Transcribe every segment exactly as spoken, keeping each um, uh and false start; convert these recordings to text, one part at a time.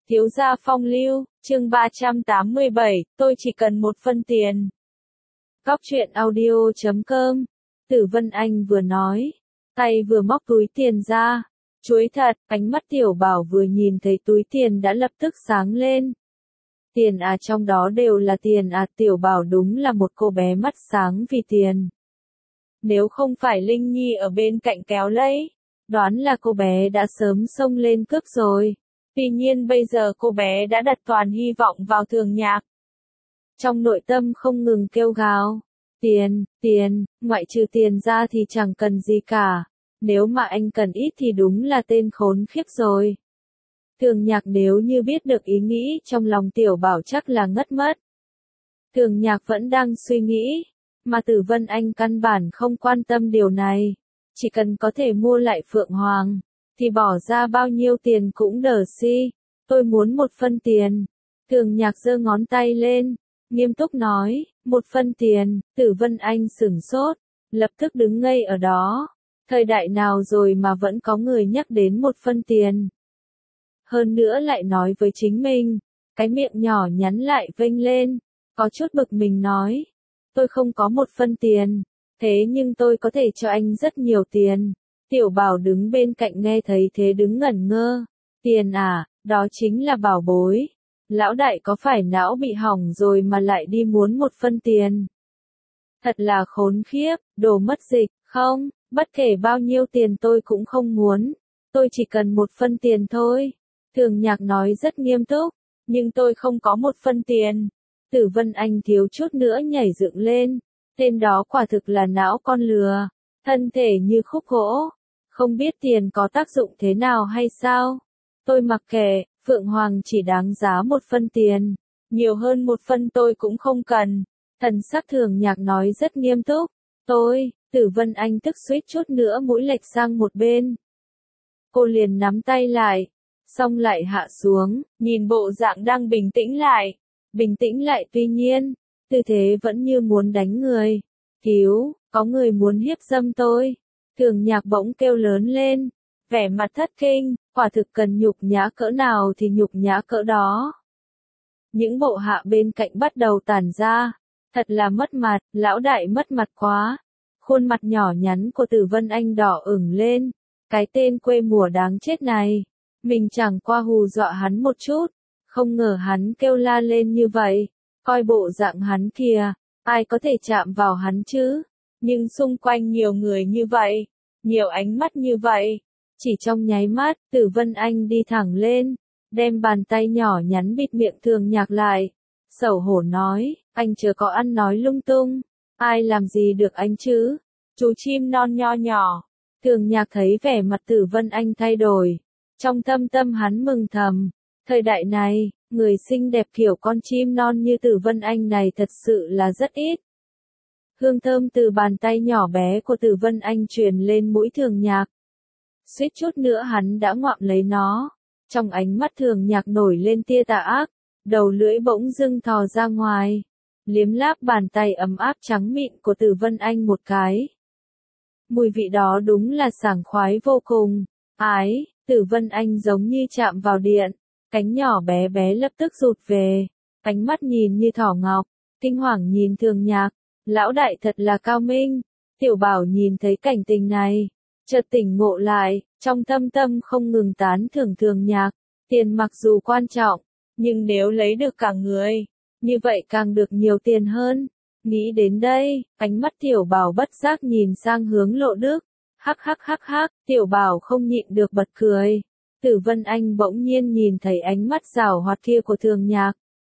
Thiếu gia phong lưu, chương ba trăm tám mươi bảy, tôi chỉ cần một phân tiền. Góc truyện audio chấm com. Tử Vân Anh vừa nói, tay vừa móc túi tiền ra. Chuối thật, ánh mắt Tiểu Bảo vừa nhìn thấy túi tiền đã lập tức sáng lên. Tiền à, trong đó đều là tiền à, Tiểu Bảo đúng là một cô bé mắt sáng vì tiền. Nếu không phải Linh Nhi ở bên cạnh kéo lấy, đoán là cô bé đã sớm xông lên cướp rồi. Tuy nhiên bây giờ cô bé đã đặt toàn hy vọng vào Thường Nhạc. Trong nội tâm không ngừng kêu gào, tiền, tiền, ngoại trừ tiền ra thì chẳng cần gì cả. Nếu mà anh cần ít thì đúng là tên khốn khiếp rồi. Thường Nhạc nếu như biết được ý nghĩ trong lòng Tiểu Bảo chắc là ngất mất. Thường Nhạc vẫn đang suy nghĩ, mà Tử Vân Anh căn bản không quan tâm điều này. Chỉ cần có thể mua lại Phượng Hoàng, thì bỏ ra bao nhiêu tiền cũng đờ si. Tôi muốn một phân tiền. Thường Nhạc giơ ngón tay lên, nghiêm túc nói, một phân tiền. Tử Vân Anh sửng sốt, lập tức đứng ngây ở đó. Thời đại nào rồi mà vẫn có người nhắc đến một phân tiền. Hơn nữa lại nói với chính mình, cái miệng nhỏ nhắn lại vênh lên, có chút bực mình nói, tôi không có một phân tiền, thế nhưng tôi có thể cho anh rất nhiều tiền. Tiểu Bảo đứng bên cạnh nghe thấy thế đứng ngẩn ngơ, tiền à, đó chính là bảo bối. Lão đại có phải não bị hỏng rồi mà lại đi muốn một phân tiền? Thật là khốn khiếp, đồ mất dịch, không, bất kể bao nhiêu tiền tôi cũng không muốn, tôi chỉ cần một phân tiền thôi. Thường Nhạc nói rất nghiêm túc, nhưng tôi không có một phân tiền. Tử Vân Anh thiếu chút nữa nhảy dựng lên, tên đó quả thực là não con lừa, thân thể như khúc gỗ, không biết tiền có tác dụng thế nào hay sao. Tôi mặc kệ, Phượng Hoàng chỉ đáng giá một phân tiền, nhiều hơn một phân tôi cũng không cần. Thần sắc Thường Nhạc nói rất nghiêm túc, tôi, Tử Vân Anh tức suýt chút nữa mũi lệch sang một bên. Cô liền nắm tay lại, xong lại hạ xuống, nhìn bộ dạng đang bình tĩnh lại, bình tĩnh lại tuy nhiên, tư thế vẫn như muốn đánh người. Cứu, có người muốn hiếp dâm tôi. Thường Nhạc bỗng kêu lớn lên, vẻ mặt thất kinh, quả thực cần nhục nhã cỡ nào thì nhục nhã cỡ đó. Những bộ hạ bên cạnh bắt đầu tản ra, thật là mất mặt, lão đại mất mặt quá. Khuôn mặt nhỏ nhắn của Tử Vân Anh đỏ ửng lên, cái tên quê mùa đáng chết này, mình chẳng qua hù dọa hắn một chút, không ngờ hắn kêu la lên như vậy, coi bộ dạng hắn kìa, ai có thể chạm vào hắn chứ, nhưng xung quanh nhiều người như vậy, nhiều ánh mắt như vậy, chỉ trong nháy mắt, Tử Vân Anh đi thẳng lên, đem bàn tay nhỏ nhắn bịt miệng Thường Nhạc lại, xấu hổ nói, anh chớ có ăn nói lung tung, ai làm gì được anh chứ, chú chim non nho nhỏ. Thường Nhạc thấy vẻ mặt Tử Vân Anh thay đổi, trong thâm tâm hắn mừng thầm, thời đại này, người xinh đẹp kiểu con chim non như Tử Vân Anh này thật sự là rất ít. Hương thơm từ bàn tay nhỏ bé của Tử Vân Anh truyền lên mũi Thường Nhạc. Suýt chút nữa hắn đã ngoạm lấy nó, trong ánh mắt Thường Nhạc nổi lên tia tà ác, đầu lưỡi bỗng dưng thò ra ngoài, liếm láp bàn tay ấm áp trắng mịn của Tử Vân Anh một cái. Mùi vị đó đúng là sảng khoái vô cùng, ái, Tử Vân Anh giống như chạm vào điện, cánh nhỏ bé bé lập tức rụt về, ánh mắt nhìn như thỏ ngọc, kinh hoàng nhìn Thường Nhạc, lão đại thật là cao minh. Tiểu Bảo nhìn thấy cảnh tình này, chợt tỉnh ngộ lại, trong thâm tâm không ngừng tán thưởng Thường Nhạc, tiền mặc dù quan trọng, nhưng nếu lấy được cả người, như vậy càng được nhiều tiền hơn. Nghĩ đến đây, ánh mắt Tiểu Bảo bất giác nhìn sang hướng Lộ Đức, hắc hắc hắc hắc, Tiểu Bảo không nhịn được bật cười. Tử Vân Anh bỗng nhiên nhìn thấy ánh mắt giảo hoạt kia của Thường Nhạc.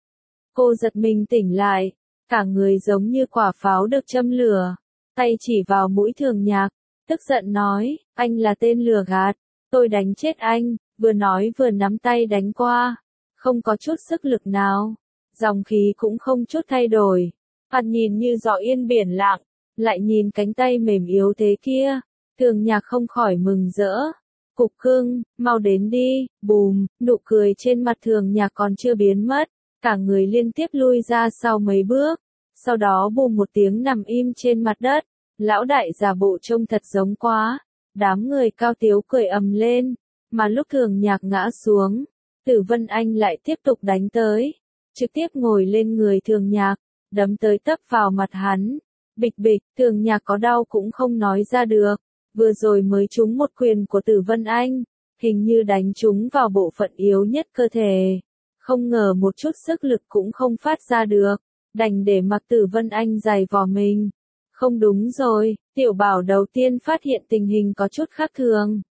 Cô giật mình tỉnh lại, cả người giống như quả pháo được châm lửa, tay chỉ vào mũi Thường Nhạc, tức giận nói, anh là tên lừa gạt, tôi đánh chết anh, vừa nói vừa nắm tay đánh qua, không có chút sức lực nào, dòng khí cũng không chút thay đổi. Hắn nhìn như gió yên biển lặng, lại nhìn cánh tay mềm yếu thế kia, Thường Nhạc không khỏi mừng rỡ. Cục cưng, mau đến đi, bùm, nụ cười trên mặt Thường Nhạc còn chưa biến mất, cả người liên tiếp lui ra sau mấy bước, sau đó bùm một tiếng nằm im trên mặt đất, lão đại giả bộ trông thật giống quá, đám người cao tiếu cười ầm lên, mà lúc Thường Nhạc ngã xuống, Tử Vân Anh lại tiếp tục đánh tới, trực tiếp ngồi lên người Thường Nhạc, đấm tới tấp vào mặt hắn. Bịch bịch, Thường Nhạc có đau cũng không nói ra được, vừa rồi mới trúng một quyền của Tử Vân Anh, hình như đánh trúng vào bộ phận yếu nhất cơ thể, không ngờ một chút sức lực cũng không phát ra được, đành để mặc Tử Vân Anh giày vò mình. Không đúng rồi, Tiểu Bảo đầu tiên phát hiện tình hình có chút khác thường.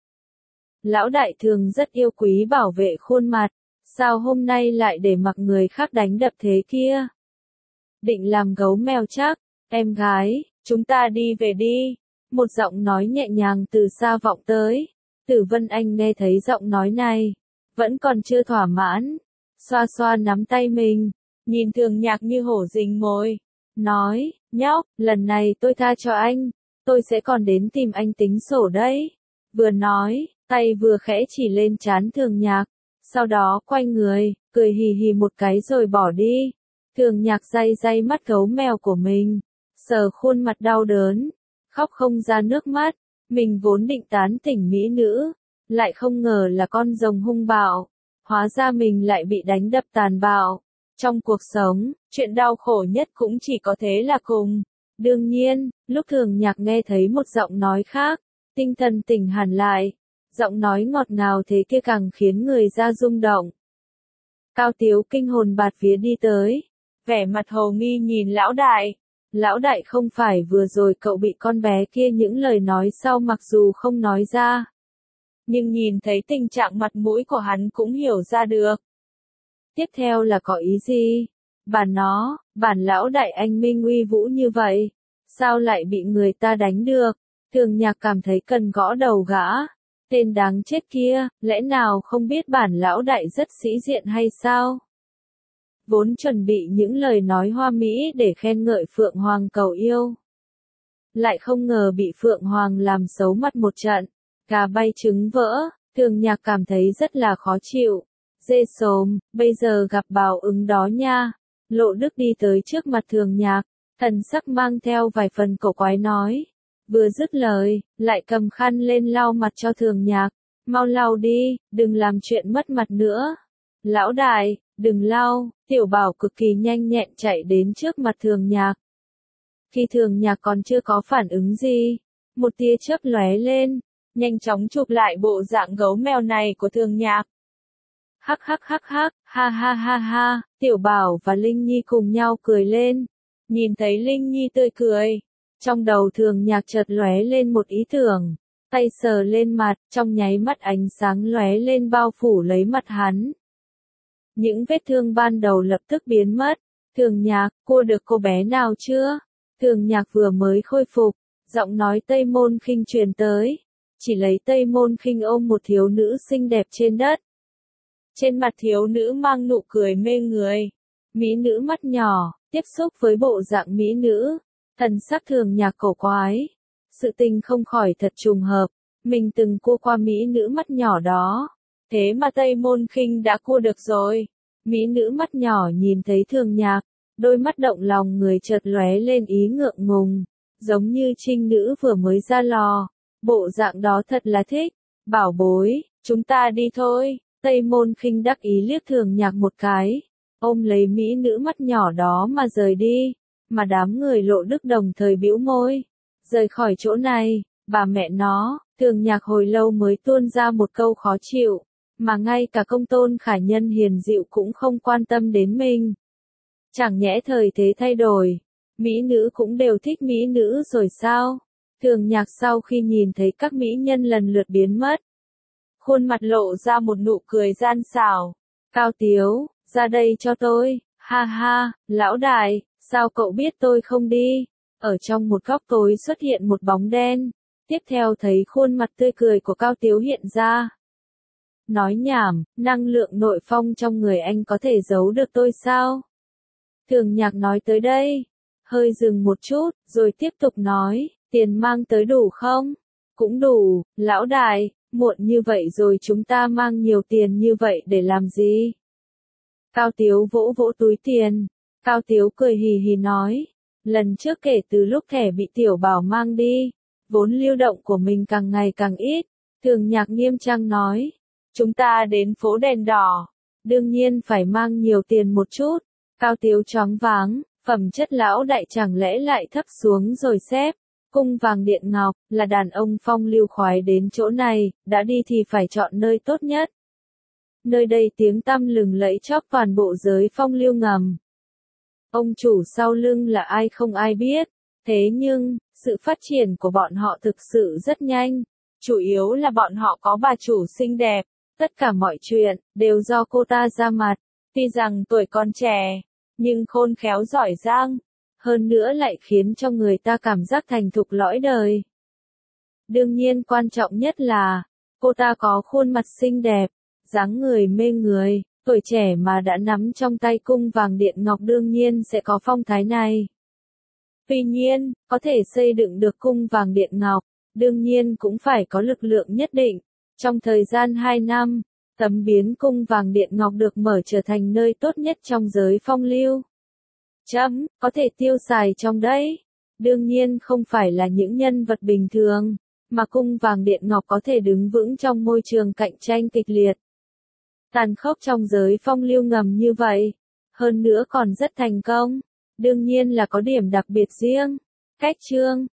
Lão đại thường rất yêu quý bảo vệ khuôn mặt, sao hôm nay lại để mặc người khác đánh đập thế kia? Định làm gấu mèo chắc, em gái, chúng ta đi về đi. Một giọng nói nhẹ nhàng từ xa vọng tới. Tử Vân Anh nghe thấy giọng nói này, vẫn còn chưa thỏa mãn, xoa xoa nắm tay mình, nhìn Thường Nhạc như hổ rình mồi, nói, nhóc, lần này tôi tha cho anh, tôi sẽ còn đến tìm anh tính sổ đấy. Vừa nói, tay vừa khẽ chỉ lên trán Thường Nhạc, sau đó quay người, cười hì hì một cái rồi bỏ đi. Thường Nhạc day day mắt gấu mèo của mình, sờ khuôn mặt đau đớn, khóc không ra nước mắt, mình vốn định tán tỉnh mỹ nữ, lại không ngờ là con rồng hung bạo, hóa ra mình lại bị đánh đập tàn bạo. Trong cuộc sống, chuyện đau khổ nhất cũng chỉ có thế là cùng. Đương nhiên, lúc Thường Nhạc nghe thấy một giọng nói khác, tinh thần tỉnh hẳn lại, giọng nói ngọt ngào thế kia càng khiến người ra rung động. Cao Tiếu kinh hồn bạt vía đi tới, vẻ mặt hồ nghi nhìn lão đại. Lão đại không phải vừa rồi cậu bị con bé kia những lời nói sau mặc dù không nói ra. Nhưng nhìn thấy tình trạng mặt mũi của hắn cũng hiểu ra được. Tiếp theo là có ý gì? Bản nó, bản lão đại anh minh uy vũ như vậy, sao lại bị người ta đánh được? Thường Nhạc cảm thấy cần gõ đầu gã. Tên đáng chết kia, lẽ nào không biết bản lão đại rất sĩ diện hay sao? Vốn chuẩn bị những lời nói hoa mỹ để khen ngợi Phượng Hoàng cầu yêu. Lại không ngờ bị Phượng Hoàng làm xấu mặt một trận, gà bay trứng vỡ, Thường Nhạc cảm thấy rất là khó chịu. Dê xồm, bây giờ gặp báo ứng đó nha. Lộ Đức đi tới trước mặt Thường Nhạc, thần sắc mang theo vài phần cổ quái nói. Vừa dứt lời, lại cầm khăn lên lau mặt cho Thường Nhạc. Mau lau đi, đừng làm chuyện mất mặt nữa. Lão đại, đừng lau. Tiểu Bảo cực kỳ nhanh nhẹn chạy đến trước mặt Thường Nhạc. Khi Thường Nhạc còn chưa có phản ứng gì, một tia chớp lóe lên, nhanh chóng chụp lại bộ dạng gấu mèo này của Thường Nhạc. Hắc hắc hắc hắc, ha ha ha ha, Tiểu Bảo và Linh Nhi cùng nhau cười lên. Nhìn thấy Linh Nhi tươi cười, trong đầu Thường Nhạc chợt lóe lên một ý tưởng, tay sờ lên mặt, trong nháy mắt ánh sáng lóe lên bao phủ lấy mặt hắn. Những vết thương ban đầu lập tức biến mất. Thường Nhạc, cua được cô bé nào chưa? Thường Nhạc vừa mới khôi phục, giọng nói Tây Môn Khinh truyền tới. Chỉ lấy Tây Môn Khinh ôm một thiếu nữ xinh đẹp trên đất. Trên mặt thiếu nữ mang nụ cười mê người. Mỹ nữ mắt nhỏ, tiếp xúc với bộ dạng mỹ nữ. Thần sắc Thường Nhạc cổ quái. Sự tình không khỏi thật trùng hợp. Mình từng cua qua mỹ nữ mắt nhỏ đó. Thế mà Tây Môn Khinh đã cua được rồi. Mỹ nữ mắt nhỏ nhìn thấy Thường Nhạc, đôi mắt động lòng người chợt lóe lên ý ngượng ngùng, giống như trinh nữ vừa mới ra lò. Bộ dạng đó thật là thích. Bảo bối, chúng ta đi thôi. Tây Môn Khinh đắc ý liếc Thường Nhạc một cái, ôm lấy mỹ nữ mắt nhỏ đó mà rời đi. Mà đám người Lộ Đức đồng thời bĩu môi, rời khỏi chỗ này. Bà mẹ nó, Thường Nhạc hồi lâu mới tuôn ra một câu khó chịu, mà ngay cả Công Tôn Khả Nhân hiền dịu cũng không quan tâm đến mình. Chẳng nhẽ thời thế thay đổi, mỹ nữ cũng đều thích mỹ nữ rồi sao? Thường Nhạc sau khi nhìn thấy các mỹ nhân lần lượt biến mất, khuôn mặt lộ ra một nụ cười gian xảo. Cao Tiếu, ra đây cho tôi. Ha ha, lão đại, sao cậu biết tôi không đi? Ở trong một góc tối xuất hiện một bóng đen, tiếp theo thấy khuôn mặt tươi cười của Cao Tiếu hiện ra. Nói nhảm, năng lượng nội phong trong người anh có thể giấu được tôi sao? Thường Nhạc nói tới đây, hơi dừng một chút, rồi tiếp tục nói, tiền mang tới đủ không? Cũng đủ, lão đại, muộn như vậy rồi chúng ta mang nhiều tiền như vậy để làm gì? Cao Tiếu vỗ vỗ túi tiền, Cao Tiếu cười hì hì nói, lần trước kể từ lúc thẻ bị Tiểu Bảo mang đi, vốn lưu động của mình càng ngày càng ít. Thường Nhạc nghiêm trang nói, chúng ta đến phố đèn đỏ, đương nhiên phải mang nhiều tiền một chút. Cao Tiếu choáng váng, phẩm chất lão đại chẳng lẽ lại thấp xuống rồi xếp. Cung vàng điện ngọc, là đàn ông phong lưu khoái đến chỗ này, đã đi thì phải chọn nơi tốt nhất. Nơi đây tiếng tăm lừng lẫy chóp toàn bộ giới phong lưu ngầm. Ông chủ sau lưng là ai không ai biết, thế nhưng, sự phát triển của bọn họ thực sự rất nhanh. Chủ yếu là bọn họ có bà chủ xinh đẹp, tất cả mọi chuyện, đều do cô ta ra mặt. Tuy rằng tuổi còn trẻ, nhưng khôn khéo giỏi giang, hơn nữa lại khiến cho người ta cảm giác thành thục lõi đời. Đương nhiên quan trọng nhất là, cô ta có khuôn mặt xinh đẹp, dáng người mê người, tuổi trẻ mà đã nắm trong tay cung vàng điện ngọc đương nhiên sẽ có phong thái này. Tuy nhiên, có thể xây dựng được cung vàng điện ngọc, đương nhiên cũng phải có lực lượng nhất định. Trong thời gian hai năm, tấm biến cung vàng điện ngọc được mở trở thành nơi tốt nhất trong giới phong lưu. Chấm, có thể tiêu xài trong đấy. Đương nhiên không phải là những nhân vật bình thường, mà cung vàng điện ngọc có thể đứng vững trong môi trường cạnh tranh kịch liệt. Tàn khốc trong giới phong lưu ngầm như vậy, hơn nữa còn rất thành công, đương nhiên là có điểm đặc biệt riêng. Cách chương